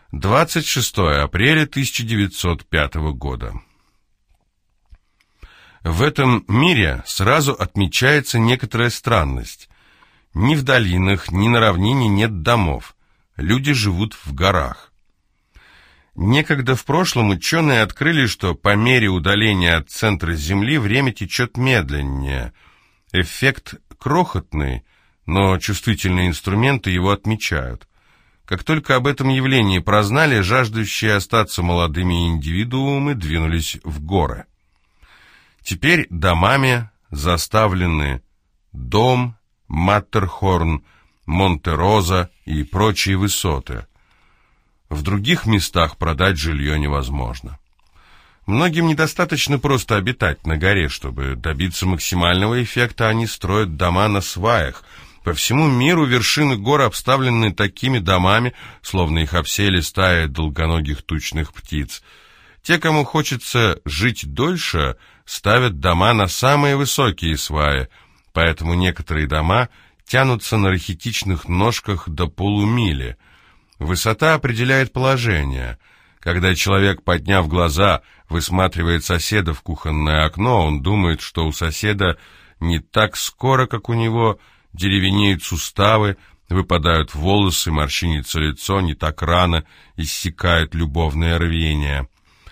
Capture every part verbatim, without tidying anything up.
двадцать шестое апреля тысяча девятьсот пятого года. В этом мире сразу отмечается некоторая странность. Ни в долинах, ни на равнине нет домов. Люди живут в горах. Некогда в прошлом ученые открыли, что по мере удаления от центра Земли время течет медленнее. Эффект крохотный, но чувствительные инструменты его отмечают. Как только об этом явлении прознали, жаждущие остаться молодыми индивидуумы двинулись в горы. Теперь домами заставлены Дом, Маттерхорн, Монте-Роза и прочие высоты. В других местах продать жилье невозможно. Многим недостаточно просто обитать на горе. Чтобы добиться максимального эффекта, они строят дома на сваях. По всему миру вершины гор обставлены такими домами, словно их обсели стаи долгоногих тучных птиц. Те, кому хочется жить дольше, ставят дома на самые высокие сваи, поэтому некоторые дома тянутся на рахитичных ножках до полумили. Высота определяет положение. Когда человек, подняв глаза, высматривает соседа в кухонное окно, он думает, что у соседа не так скоро, как у него, деревенеют суставы, выпадают волосы, морщинится лицо, не так рано иссякает любовное рвение.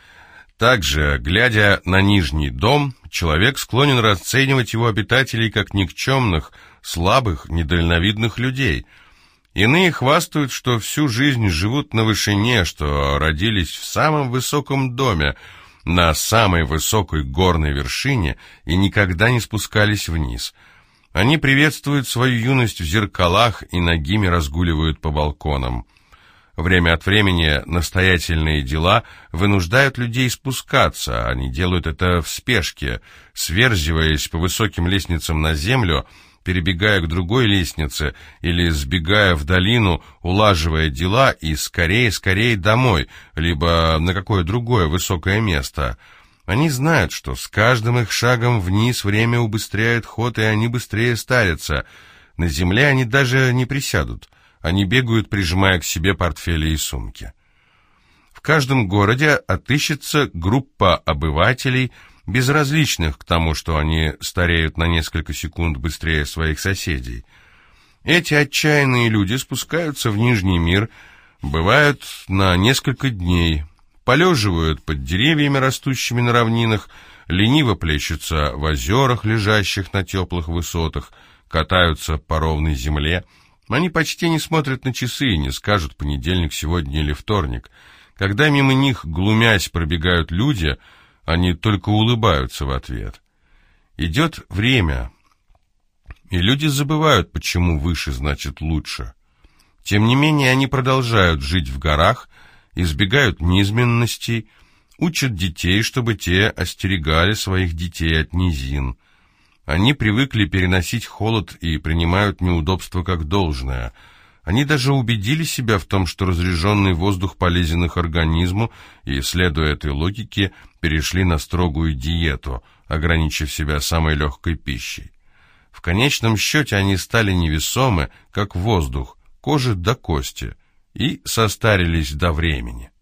Также, глядя на нижний дом, человек склонен расценивать его обитателей как никчемных, слабых, недальновидных людей. Иные хвастают, что всю жизнь живут на вышине, что родились в самом высоком доме, на самой высокой горной вершине и никогда не спускались вниз. Они приветствуют свою юность в зеркалах и нагими разгуливают по балконам. Время от времени настоятельные дела вынуждают людей спускаться. Они делают это в спешке, сверзиваясь по высоким лестницам на землю, перебегая к другой лестнице или сбегая в долину, улаживая дела и скорее-скорее домой, либо на какое другое высокое место. Они знают, что с каждым их шагом вниз время убыстряет ход, и они быстрее старятся. На земле они даже не присядут. Они бегают, прижимая к себе портфели и сумки. В каждом городе отыщется группа обывателей, безразличных к тому, что они стареют на несколько секунд быстрее своих соседей. Эти отчаянные люди спускаются в Нижний мир, бывают на несколько дней, полеживают под деревьями, растущими на равнинах, лениво плещутся в озерах, лежащих на теплых высотах, катаются по ровной земле. Они почти не смотрят на часы и не скажут, понедельник сегодня или вторник. Когда мимо них, глумясь, пробегают люди, они только улыбаются в ответ. Идет время, и люди забывают, почему выше значит лучше. Тем не менее, они продолжают жить в горах, избегают низменностей, учат детей, чтобы те остерегали своих детей от низин. Они привыкли переносить холод и принимают неудобства как должное. Они даже убедили себя в том, что разряженный воздух полезен их организму, и, следуя этой логике, перешли на строгую диету, ограничив себя самой легкой пищей. В конечном счете они стали невесомы, как воздух, кожи до кости, и состарились до времени.